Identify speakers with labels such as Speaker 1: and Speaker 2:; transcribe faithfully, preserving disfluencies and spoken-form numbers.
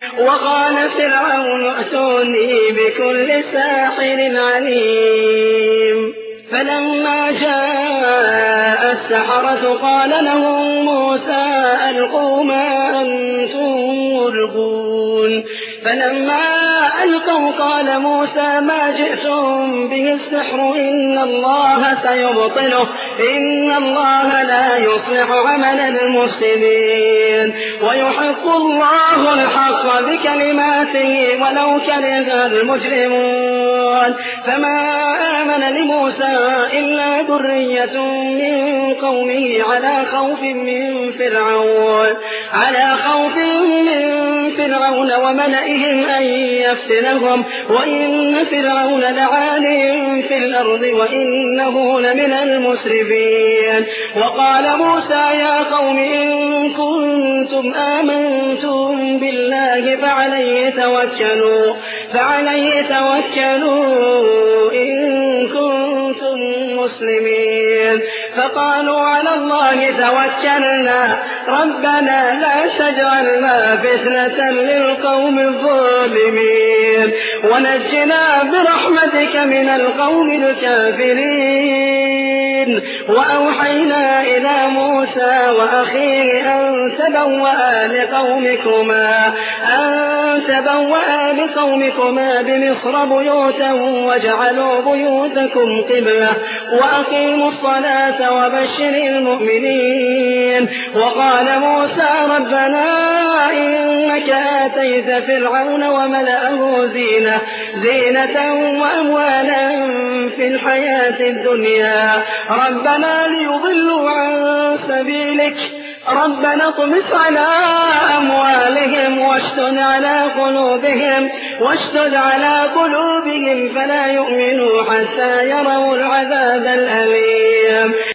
Speaker 1: وقال فرعون ائتوني بكل ساحر عليم. فلما جاء السحرة قال لهم موسى ألقوا ما أنتم ملقون. فلما ألقوا قال موسى ما جئتم به السحر إن الله سيبطله إن الله لا يصلح عمل المفسدين ويحق الله الحق بكلماته ولو كره المجرمون. فما آمن لموسى إلا ذرية من قومه على خوف من فرعون على خوف من فرعون وملئهم أن يفتنهم وإن فرعون لعال في الأرض وإنه لمن المسرفين. وقال موسى يا قوم إن كنتم آمنتم بالله فعليه توكلوا فعليه توكلوا إن كنتم مسلمين. فقالوا على الله توكلنا ربنا لا تجعلنا فتنة للقوم الظالمين ونجنا برحمتك من القوم الكافرين. وأوحينا إلى موسى وأخيه أن تبوأ لقومكما أن تبوأ لقومكما بمصر بيوتا واجعلوا بيوتكم قبلة وأقيموا الصلاة وبشر المؤمنين. وقال موسى ربنا إنك آتيت فرعون وملأه زينة زينة وأموالا في الحياة الدنيا ربنا ليضلوا عن سبيلك ربنا اطمس على أموالهم واشتد على قلوبهم واشتد على قلوبهم فلا يؤمنوا حتى يروا العذاب الأليم.